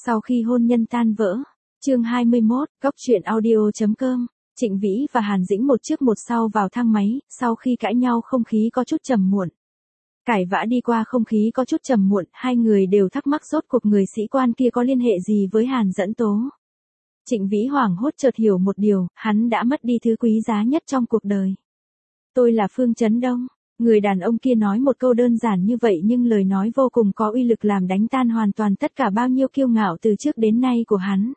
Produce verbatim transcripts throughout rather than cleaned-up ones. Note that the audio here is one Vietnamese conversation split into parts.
Sau khi hôn nhân tan vỡ, chương hai mươi mốt, góc truyện audio chấm com, Trịnh Vĩ và Hàn Dĩnh một trước một sau vào thang máy, sau khi cãi nhau không khí có chút trầm muộn. Cãi vã đi qua không khí có chút trầm muộn, hai người đều thắc mắc rốt cuộc người sĩ quan kia có liên hệ gì với Hàn Dẫn Tố. Trịnh Vĩ hoảng hốt chợt hiểu một điều, hắn đã mất đi thứ quý giá nhất trong cuộc đời. Tôi là Phương Chấn Đông. Người đàn ông kia nói một câu đơn giản như vậy nhưng lời nói vô cùng có uy lực làm đánh tan hoàn toàn tất cả bao nhiêu kiêu ngạo từ trước đến nay của hắn.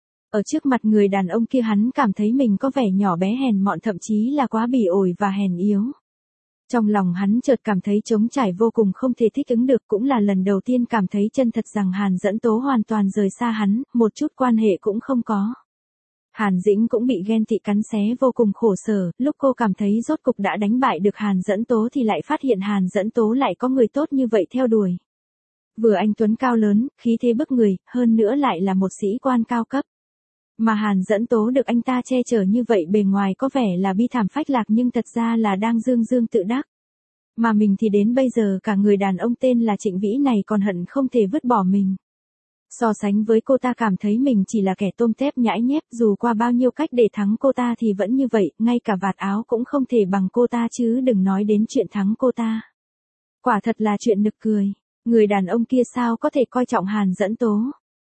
Ở trước mặt người đàn ông kia hắn cảm thấy mình có vẻ nhỏ bé hèn mọn, thậm chí là quá bỉ ổi và hèn yếu. Trong lòng hắn chợt cảm thấy trống trải vô cùng, không thể thích ứng được, cũng là lần đầu tiên cảm thấy chân thật rằng Hàn Dẫn Tố hoàn toàn rời xa hắn, một chút quan hệ cũng không có. Hàn Dĩnh cũng bị ghen tị cắn xé vô cùng khổ sở, lúc cô cảm thấy rốt cục đã đánh bại được Hàn Dẫn Tố thì lại phát hiện Hàn Dẫn Tố lại có người tốt như vậy theo đuổi. Vừa anh tuấn cao lớn, khí thế bức người, hơn nữa lại là một sĩ quan cao cấp. Mà Hàn Dẫn Tố được anh ta che chở như vậy bề ngoài có vẻ là bi thảm phách lạc nhưng thật ra là đang dương dương tự đắc. Mà mình thì đến bây giờ cả người đàn ông tên là Trịnh Vĩ này còn hận không thể vứt bỏ mình. So sánh với cô ta cảm thấy mình chỉ là kẻ tôm tép nhãi nhép, dù qua bao nhiêu cách để thắng cô ta thì vẫn như vậy, ngay cả vạt áo cũng không thể bằng cô ta chứ đừng nói đến chuyện thắng cô ta. Quả thật là chuyện nực cười, người đàn ông kia sao có thể coi trọng Hàn Dẫn Tố.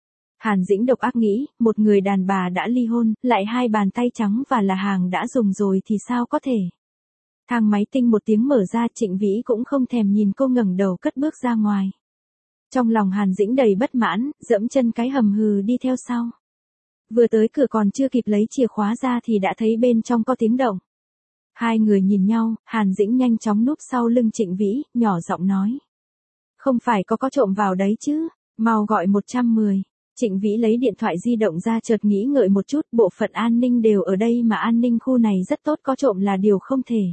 Hàn Dĩnh độc ác nghĩ, một người đàn bà đã ly hôn, lại hai bàn tay trắng và là hàng đã dùng rồi thì sao có thể. Thang máy tinh một tiếng mở ra, Trịnh Vĩ cũng không thèm nhìn cô ngẩng đầu cất bước ra ngoài. Trong lòng Hàn Dĩnh đầy bất mãn, dẫm chân cái hầm hừ đi theo sau. Vừa tới cửa còn chưa kịp lấy chìa khóa ra thì đã thấy bên trong có tiếng động. Hai người nhìn nhau, Hàn Dĩnh nhanh chóng núp sau lưng Trịnh Vĩ, nhỏ giọng nói. Không phải có có trộm vào đấy chứ, mau gọi một trăm mười. Trịnh Vĩ lấy điện thoại di động ra chợt nghĩ ngợi một chút, bộ phận an ninh đều ở đây mà an ninh khu này rất tốt, có trộm là điều không thể.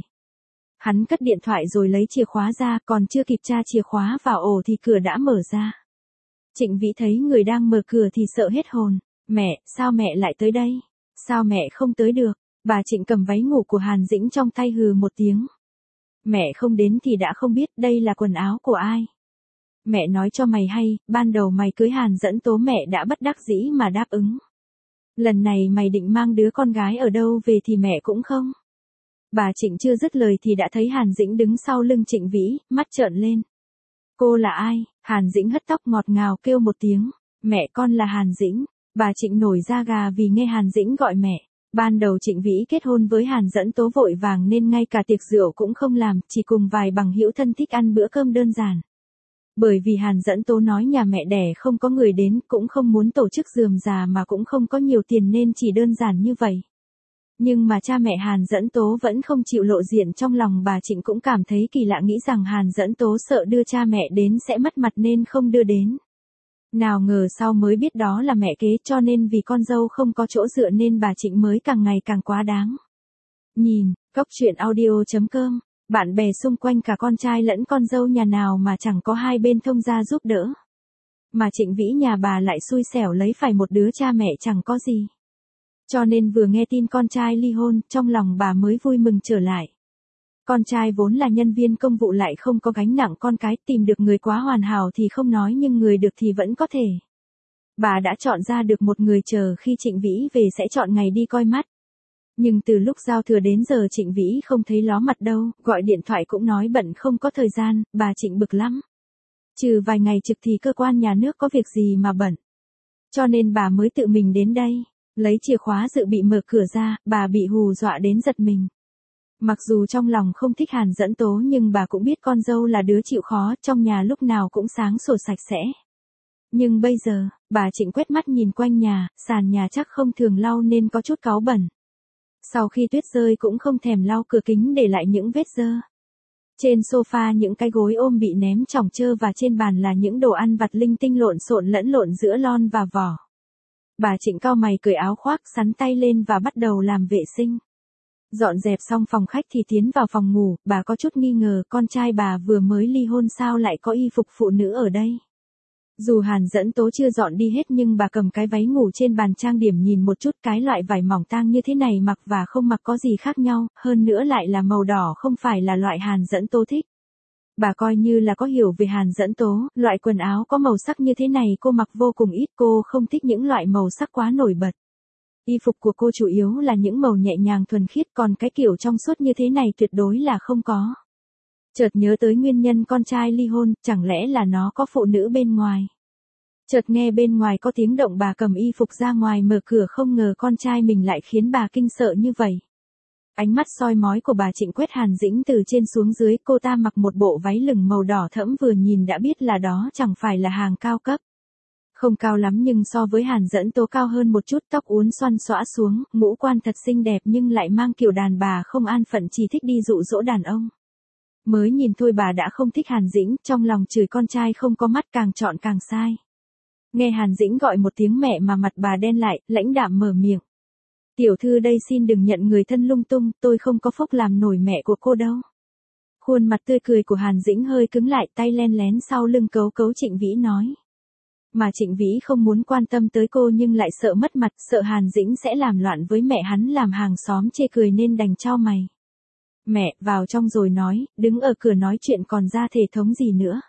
Hắn cất điện thoại rồi lấy chìa khóa ra, còn chưa kịp tra chìa khóa vào ổ thì cửa đã mở ra. Trịnh Vĩ thấy người đang mở cửa thì sợ hết hồn. Mẹ, sao mẹ lại tới đây? Sao mẹ không tới được? Bà Trịnh cầm váy ngủ của Hàn Dĩnh trong tay hừ một tiếng. Mẹ không đến thì đã không biết đây là quần áo của ai. Mẹ nói cho mày hay, ban đầu mày cưới Hàn Dẫn Tố mẹ đã bất đắc dĩ mà đáp ứng. Lần này mày định mang đứa con gái ở đâu về thì mẹ cũng không. Bà Trịnh chưa dứt lời thì đã thấy Hàn Dĩnh đứng sau lưng Trịnh Vĩ, mắt trợn lên. Cô là ai? Hàn Dĩnh hất tóc ngọt ngào kêu một tiếng. Mẹ con là Hàn Dĩnh. Bà Trịnh nổi da gà vì nghe Hàn Dĩnh gọi mẹ. Ban đầu Trịnh Vĩ kết hôn với Hàn Dẫn Tố vội vàng nên ngay cả tiệc rượu cũng không làm, chỉ cùng vài bằng hữu thân thích ăn bữa cơm đơn giản. Bởi vì Hàn Dẫn Tố nói nhà mẹ đẻ không có người đến, cũng không muốn tổ chức rườm rà mà cũng không có nhiều tiền nên chỉ đơn giản như vậy. Nhưng mà cha mẹ Hàn Dẫn Tố vẫn không chịu lộ diện, trong lòng bà Trịnh cũng cảm thấy kỳ lạ, nghĩ rằng Hàn Dẫn Tố sợ đưa cha mẹ đến sẽ mất mặt nên không đưa đến. Nào ngờ sau mới biết đó là mẹ kế, cho nên vì con dâu không có chỗ dựa nên bà Trịnh mới càng ngày càng quá đáng. Nhìn, góc truyện audio chấm com, bạn bè xung quanh cả con trai lẫn con dâu nhà nào mà chẳng có hai bên thông gia giúp đỡ. Mà Trịnh Vĩ nhà bà lại xui xẻo lấy phải một đứa cha mẹ chẳng có gì. Cho nên vừa nghe tin con trai ly hôn, trong lòng bà mới vui mừng trở lại. Con trai vốn là nhân viên công vụ lại không có gánh nặng con cái, tìm được người quá hoàn hảo thì không nói nhưng người được thì vẫn có thể. Bà đã chọn ra được một người, chờ khi Trịnh Vĩ về sẽ chọn ngày đi coi mắt. Nhưng từ lúc giao thừa đến giờ Trịnh Vĩ không thấy ló mặt đâu, gọi điện thoại cũng nói bận không có thời gian, bà Trịnh bực lắm. Trừ vài ngày trực thì cơ quan nhà nước có việc gì mà bận. Cho nên bà mới tự mình đến đây. Lấy chìa khóa dự bị mở cửa ra, bà bị hù dọa đến giật mình. Mặc dù trong lòng không thích Hàn Dẫn Tố nhưng bà cũng biết con dâu là đứa chịu khó, trong nhà lúc nào cũng sáng sủa sạch sẽ. Nhưng bây giờ, bà Trịnh quét mắt nhìn quanh nhà, sàn nhà chắc không thường lau nên có chút cáu bẩn. Sau khi tuyết rơi cũng không thèm lau cửa kính để lại những vết dơ. Trên sofa những cái gối ôm bị ném chỏng chơ và trên bàn là những đồ ăn vặt linh tinh lộn xộn lẫn lộn giữa lon và vỏ. Bà Trịnh cau mày cởi áo khoác, xắn tay lên và bắt đầu làm vệ sinh. Dọn dẹp xong phòng khách thì tiến vào phòng ngủ, bà có chút nghi ngờ con trai bà vừa mới ly hôn sao lại có y phục phụ nữ ở đây. Dù Hàn Dẫn Tố chưa dọn đi hết nhưng bà cầm cái váy ngủ trên bàn trang điểm nhìn một chút, cái loại vải mỏng tang như thế này mặc và không mặc có gì khác nhau, hơn nữa lại là màu đỏ không phải là loại Hàn Dẫn Tố thích. Bà coi như là có hiểu về Hàn Dẫn Tố, loại quần áo có màu sắc như thế này cô mặc vô cùng ít, cô không thích những loại màu sắc quá nổi bật. Y phục của cô chủ yếu là những màu nhẹ nhàng thuần khiết, còn cái kiểu trong suốt như thế này tuyệt đối là không có. Chợt nhớ tới nguyên nhân con trai ly hôn, chẳng lẽ là nó có phụ nữ bên ngoài. Chợt nghe bên ngoài có tiếng động, bà cầm y phục ra ngoài mở cửa, không ngờ con trai mình lại khiến bà kinh sợ như vậy. Ánh mắt soi mói của bà Trịnh quét Hàn Dĩnh từ trên xuống dưới, cô ta mặc một bộ váy lửng màu đỏ thẫm, vừa nhìn đã biết là đó chẳng phải là hàng cao cấp. Không cao lắm nhưng so với Hàn Dẫn Tố cao hơn một chút, tóc uốn xoăn xõa xuống, ngũ quan thật xinh đẹp nhưng lại mang kiểu đàn bà không an phận, chỉ thích đi dụ dỗ đàn ông. Mới nhìn thôi bà đã không thích Hàn Dĩnh, trong lòng chửi con trai không có mắt, càng chọn càng sai. Nghe Hàn Dĩnh gọi một tiếng mẹ mà mặt bà đen lại, lãnh đạm mở miệng. Tiểu thư đây xin đừng nhận người thân lung tung, tôi không có phúc làm nổi mẹ của cô đâu. Khuôn mặt tươi cười của Hàn Dĩnh hơi cứng lại, tay len lén sau lưng cấu cấu Trịnh Vĩ nói. Mà Trịnh Vĩ không muốn quan tâm tới cô nhưng lại sợ mất mặt, sợ Hàn Dĩnh sẽ làm loạn với mẹ hắn làm hàng xóm chê cười nên đành chau mày. Mẹ, vào trong rồi nói, đứng ở cửa nói chuyện còn ra thể thống gì nữa.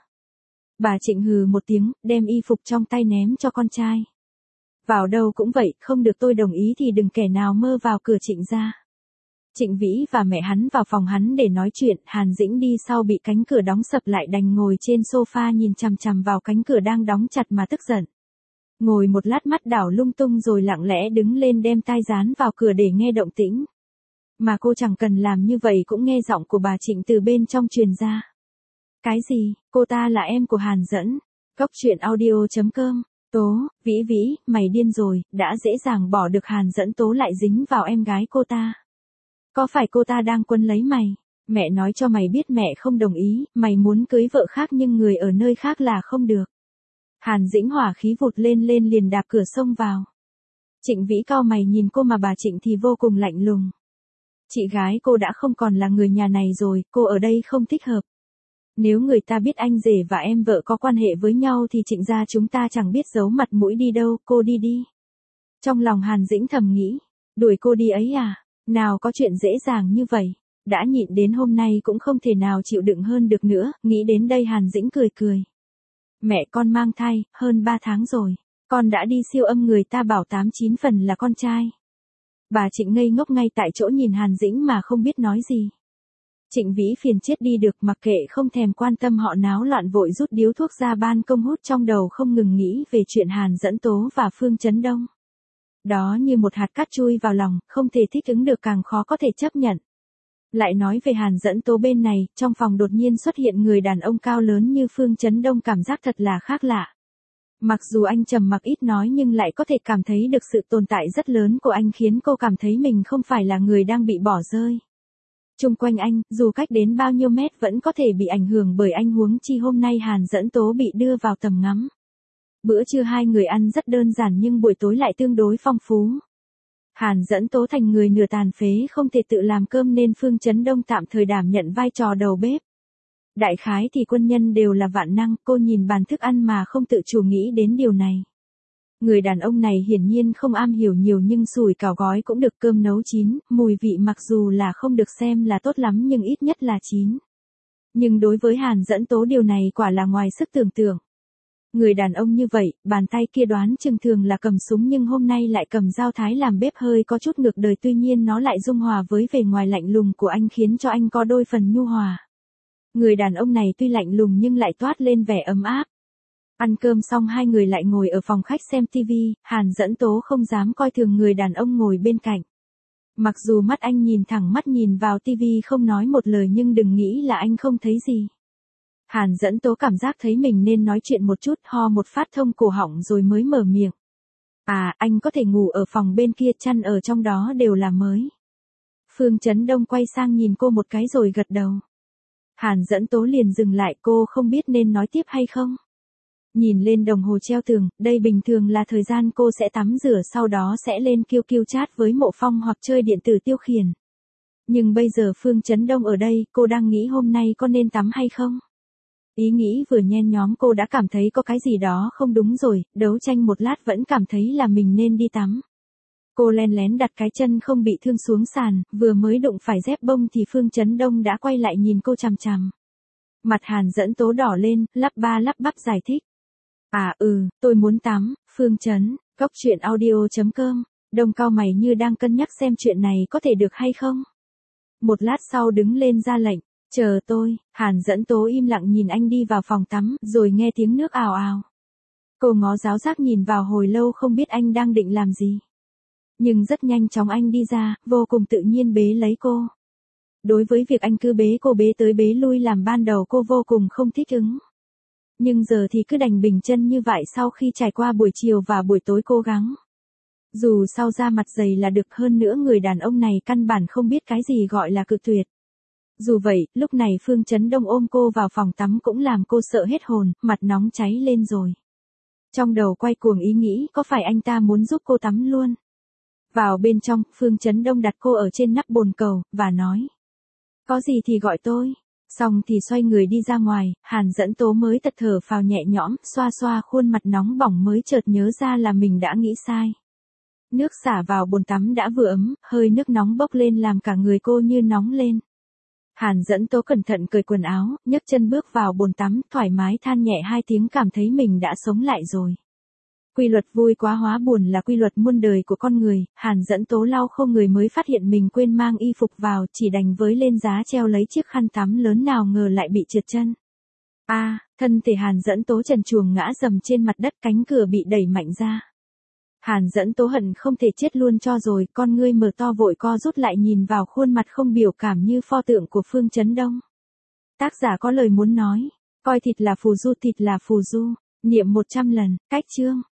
Bà Trịnh hừ một tiếng, đem y phục trong tay ném cho con trai. Vào đâu cũng vậy, không được tôi đồng ý thì đừng kẻ nào mơ vào cửa Trịnh gia. Trịnh Vĩ và mẹ hắn vào phòng hắn để nói chuyện, Hàn Dĩnh đi sau bị cánh cửa đóng sập lại, đành ngồi trên sofa nhìn chằm chằm vào cánh cửa đang đóng chặt mà tức giận. Ngồi một lát mắt đảo lung tung rồi lặng lẽ đứng lên đem tai dán vào cửa để nghe động tĩnh. Mà cô chẳng cần làm như vậy cũng nghe giọng của bà Trịnh từ bên trong truyền ra. Cái gì, cô ta là em của Hàn Dẫn. Cốc truyện audio chấm com. Tố, Vĩ Vĩ, mày điên rồi, đã dễ dàng bỏ được Hàn Dẫn Tố lại dính vào em gái cô ta. Có phải cô ta đang quấn lấy mày? Mẹ nói cho mày biết mẹ không đồng ý, mày muốn cưới vợ khác nhưng người ở nơi khác là không được. Hàn Dĩnh hỏa khí vụt lên lên liền đạp cửa xông vào. Trịnh Vĩ cau mày nhìn cô mà bà Trịnh thì vô cùng lạnh lùng. Chị gái cô đã không còn là người nhà này rồi, cô ở đây không thích hợp. Nếu người ta biết anh rể và em vợ có quan hệ với nhau thì Trịnh gia chúng ta chẳng biết giấu mặt mũi đi đâu, cô đi đi. Trong lòng Hàn Dĩnh thầm nghĩ, đuổi cô đi ấy à, nào có chuyện dễ dàng như vậy, đã nhịn đến hôm nay cũng không thể nào chịu đựng hơn được nữa, nghĩ đến đây Hàn Dĩnh cười cười. Mẹ con mang thai, hơn ba tháng rồi, con đã đi siêu âm người ta bảo tám chín phần là con trai. Bà Trịnh ngây ngốc ngay tại chỗ nhìn Hàn Dĩnh mà không biết nói gì. Trịnh Vĩ phiền chết đi được, mặc kệ không thèm quan tâm họ náo loạn, vội rút điếu thuốc ra ban công hút, trong đầu không ngừng nghĩ về chuyện Hàn Dẫn Tố và Phương Chấn Đông. Đó như một hạt cát chui vào lòng, không thể thích ứng được càng khó có thể chấp nhận. Lại nói về Hàn Dẫn Tố bên này, trong phòng đột nhiên xuất hiện người đàn ông cao lớn như Phương Chấn Đông, cảm giác thật là khác lạ. Mặc dù anh trầm mặc ít nói nhưng lại có thể cảm thấy được sự tồn tại rất lớn của anh, khiến cô cảm thấy mình không phải là người đang bị bỏ rơi. Chung quanh anh, dù cách đến bao nhiêu mét vẫn có thể bị ảnh hưởng bởi anh, huống chi hôm nay Hàn Dẫn Tố bị đưa vào tầm ngắm. Bữa trưa hai người ăn rất đơn giản nhưng buổi tối lại tương đối phong phú. Hàn Dẫn Tố thành người nửa tàn phế không thể tự làm cơm nên Phương Chấn Đông tạm thời đảm nhận vai trò đầu bếp. Đại khái thì quân nhân đều là vạn năng, cô nhìn bàn thức ăn mà không tự chủ nghĩ đến điều này. Người đàn ông này hiển nhiên không am hiểu nhiều nhưng sủi cảo gói cũng được, cơm nấu chín, mùi vị mặc dù là không được xem là tốt lắm nhưng ít nhất là chín. Nhưng đối với Hàn Dẫn Tố điều này quả là ngoài sức tưởng tượng. Người đàn ông như vậy, bàn tay kia đoán chừng thường là cầm súng nhưng hôm nay lại cầm dao thái làm bếp, hơi có chút ngược đời, tuy nhiên nó lại dung hòa với vẻ ngoài lạnh lùng của anh khiến cho anh có đôi phần nhu hòa. Người đàn ông này tuy lạnh lùng nhưng lại toát lên vẻ ấm áp. Ăn cơm xong hai người lại ngồi ở phòng khách xem tivi, Hàn Dẫn Tố không dám coi thường người đàn ông ngồi bên cạnh. Mặc dù mắt anh nhìn thẳng mắt nhìn vào tivi không nói một lời nhưng đừng nghĩ là anh không thấy gì. Hàn Dẫn Tố cảm giác thấy mình nên nói chuyện một chút, ho một phát thông cổ họng rồi mới mở miệng. À, anh có thể ngủ ở phòng bên kia, chăn ở trong đó đều là mới. Phương Chấn Đông quay sang nhìn cô một cái rồi gật đầu. Hàn Dẫn Tố liền dừng lại, cô không biết nên nói tiếp hay không. Nhìn lên đồng hồ treo tường, đây bình thường là thời gian cô sẽ tắm rửa sau đó sẽ lên Q Q chat với Mộ Phong hoặc chơi điện tử tiêu khiển. Nhưng bây giờ Phương Chấn Đông ở đây, cô đang nghĩ hôm nay có nên tắm hay không? Ý nghĩ vừa nhen nhóm cô đã cảm thấy có cái gì đó không đúng rồi, đấu tranh một lát vẫn cảm thấy là mình nên đi tắm. Cô len lén đặt cái chân không bị thương xuống sàn, vừa mới đụng phải dép bông thì Phương Chấn Đông đã quay lại nhìn cô chằm chằm. Mặt Hàn Dẫn Tố đỏ lên, lắp ba lắp bắp giải thích. À ừ, tôi muốn tắm, Phương Chấn, Cốc Truyện Audio chấm com. Đông cau mày như đang cân nhắc xem chuyện này có thể được hay không. Một lát sau đứng lên ra lệnh, chờ tôi. Hàn Dẫn Tố im lặng nhìn anh đi vào phòng tắm, rồi nghe tiếng nước ào ào. Cô ngó giáo giác nhìn vào hồi lâu không biết anh đang định làm gì. Nhưng rất nhanh chóng anh đi ra, vô cùng tự nhiên bế lấy cô. Đối với việc anh cứ bế cô bế tới bế lui làm ban đầu cô vô cùng không thích ứng. Nhưng giờ thì cứ đành bình chân như vậy sau khi trải qua buổi chiều và buổi tối cố gắng. Dù sau da mặt dày là được, hơn nữa người đàn ông này căn bản không biết cái gì gọi là cự tuyệt. Dù vậy, lúc này Phương Chấn Đông ôm cô vào phòng tắm cũng làm cô sợ hết hồn, mặt nóng cháy lên rồi. Trong đầu quay cuồng ý nghĩ có phải anh ta muốn giúp cô tắm luôn. Vào bên trong, Phương Chấn Đông đặt cô ở trên nắp bồn cầu, và nói. Có gì thì gọi tôi. Xong thì xoay người đi ra ngoài, Hàn Dẫn Tố mới tật thở phào nhẹ nhõm, xoa xoa khuôn mặt nóng bỏng mới chợt nhớ ra là mình đã nghĩ sai. Nước xả vào bồn tắm đã vừa ấm, hơi nước nóng bốc lên làm cả người cô như nóng lên. Hàn Dẫn Tố cẩn thận cởi quần áo, nhấc chân bước vào bồn tắm, thoải mái than nhẹ hai tiếng cảm thấy mình đã sống lại rồi. Quy luật vui quá hóa buồn là quy luật muôn đời của con người, Hàn Dẫn Tố lau khô người mới phát hiện mình quên mang y phục vào, chỉ đành với lên giá treo lấy chiếc khăn tắm lớn nào ngờ lại bị trượt chân. A, à, thân thể Hàn Dẫn Tố trần truồng ngã dầm trên mặt đất, cánh cửa bị đẩy mạnh ra. Hàn Dẫn Tố hận không thể chết luôn cho rồi, con ngươi mở to vội co rút lại nhìn vào khuôn mặt không biểu cảm như pho tượng của Phương Chấn Đông. Tác giả có lời muốn nói, coi thịt là phù du, thịt là phù du, niệm một trăm lần, cách chương.